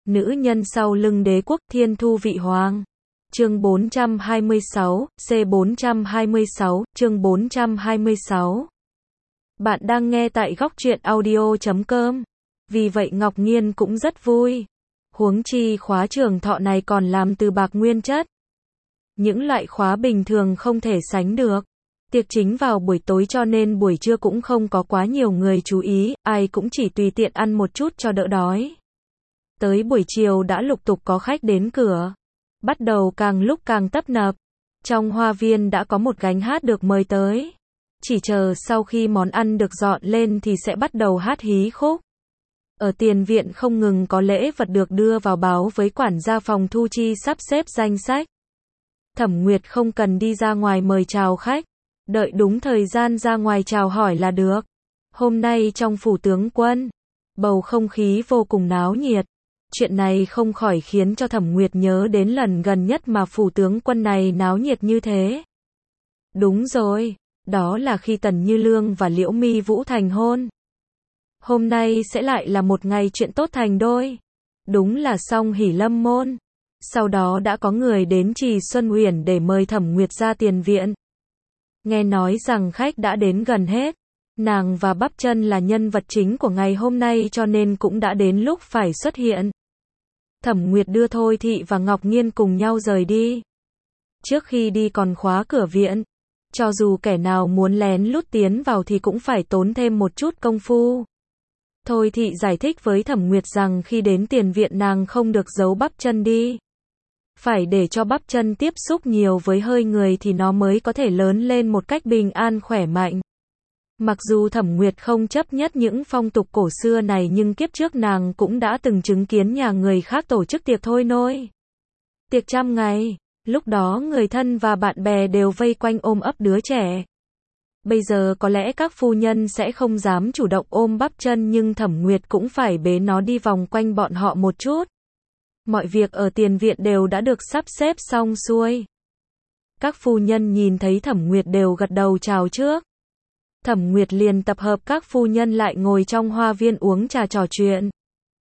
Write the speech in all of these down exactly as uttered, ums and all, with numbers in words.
Nữ nhân sau lưng đế quốc Thiên Thu Vị Hoàng. Chương bốn trăm hai mươi sáu, C bốn trăm hai mươi sáu, chương bốn trăm hai mươi sáu. Bạn đang nghe tại góc truyện audio chấm com. Vì vậy Ngọc Nghiên cũng rất vui. Huống chi khóa trường thọ này còn làm từ bạc nguyên chất. Những loại khóa bình thường không thể sánh được. Tiệc chính vào buổi tối cho nên buổi trưa cũng không có quá nhiều người chú ý, ai cũng chỉ tùy tiện ăn một chút cho đỡ đói. Tới buổi chiều đã lục tục có khách đến cửa. Bắt đầu càng lúc càng tấp nập. Trong hoa viên đã có một gánh hát được mời tới. Chỉ chờ sau khi món ăn được dọn lên thì sẽ bắt đầu hát hí khúc. Ở tiền viện không ngừng có lễ vật được đưa vào báo với quản gia phòng thu chi sắp xếp danh sách. Thẩm Nguyệt không cần đi ra ngoài mời chào khách. Đợi đúng thời gian ra ngoài chào hỏi là được. Hôm nay trong phủ tướng quân, bầu không khí vô cùng náo nhiệt. Chuyện này không khỏi khiến cho Thẩm Nguyệt nhớ đến lần gần nhất mà phủ tướng quân này náo nhiệt như thế. Đúng rồi, đó là khi Tần Như Lương và Liễu Mi Vũ thành hôn. Hôm nay sẽ lại là một ngày chuyện tốt thành đôi. Đúng là song hỷ lâm môn. Sau đó đã có người đến Trì Xuân Uyển để mời Thẩm Nguyệt ra tiền viện. Nghe nói rằng khách đã đến gần hết. Nàng và Bắp Chân là nhân vật chính của ngày hôm nay cho nên cũng đã đến lúc phải xuất hiện. Thẩm Nguyệt đưa Thôi Thị và Ngọc Nghiên cùng nhau rời đi. Trước khi đi còn khóa cửa viện. Cho dù kẻ nào muốn lén lút tiến vào thì cũng phải tốn thêm một chút công phu. Thôi Thị giải thích với Thẩm Nguyệt rằng khi đến tiền viện nàng không được giấu Bắp Chân đi. Phải để cho Bắp Chân tiếp xúc nhiều với hơi người thì nó mới có thể lớn lên một cách bình an khỏe mạnh. Mặc dù Thẩm Nguyệt không chấp nhất những phong tục cổ xưa này nhưng kiếp trước nàng cũng đã từng chứng kiến nhà người khác tổ chức tiệc thôi nôi. Tiệc trăm ngày, lúc đó người thân và bạn bè đều vây quanh ôm ấp đứa trẻ. Bây giờ có lẽ các phu nhân sẽ không dám chủ động ôm Bắp Chân nhưng Thẩm Nguyệt cũng phải bế nó đi vòng quanh bọn họ một chút. Mọi việc ở tiền viện đều đã được sắp xếp xong xuôi. Các phu nhân nhìn thấy Thẩm Nguyệt đều gật đầu chào trước. Thẩm Nguyệt liền tập hợp các phu nhân lại ngồi trong hoa viên uống trà trò chuyện.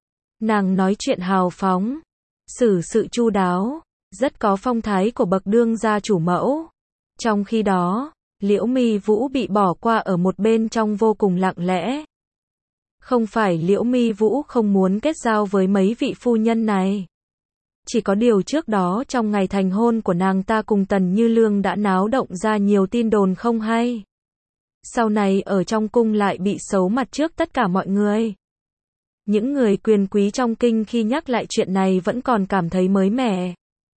Nàng nói chuyện hào phóng, xử sự chu đáo, rất có phong thái của bậc đương gia chủ mẫu. Trong khi đó, Liễu Mi Vũ bị bỏ qua ở một bên trong vô cùng lặng lẽ. Không phải Liễu Mi Vũ không muốn kết giao với mấy vị phu nhân này. Chỉ có điều trước đó trong ngày thành hôn của nàng ta cùng Tần Như Lương đã náo động ra nhiều tin đồn không hay. Sau này ở trong cung lại bị xấu mặt trước tất cả mọi người. Những người quyền quý trong kinh khi nhắc lại chuyện này vẫn còn cảm thấy mới mẻ.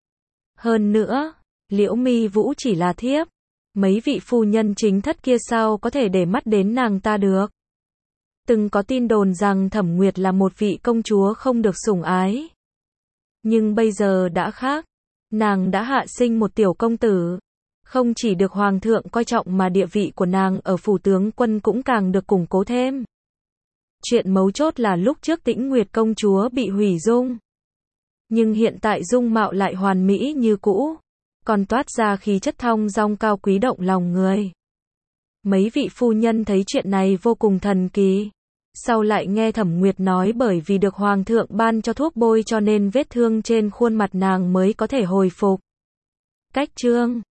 Hơn nữa, Liễu Mi Vũ chỉ là thiếp. Mấy vị phu nhân chính thất kia sao có thể để mắt đến nàng ta được. Từng có tin đồn rằng Thẩm Nguyệt là một vị công chúa không được sủng ái. Nhưng bây giờ đã khác. Nàng đã hạ sinh một tiểu công tử. Không chỉ được hoàng thượng coi trọng mà địa vị của nàng ở phủ tướng quân cũng càng được củng cố thêm. Chuyện mấu chốt là lúc trước Tĩnh Nguyệt công chúa bị hủy dung. Nhưng hiện tại dung mạo lại hoàn mỹ như cũ. Còn toát ra khí chất thong dong cao quý động lòng người. Mấy vị phu nhân thấy chuyện này vô cùng thần kỳ. Sau lại nghe Thẩm Nguyệt nói bởi vì được hoàng thượng ban cho thuốc bôi cho nên vết thương trên khuôn mặt nàng mới có thể hồi phục. Cách chương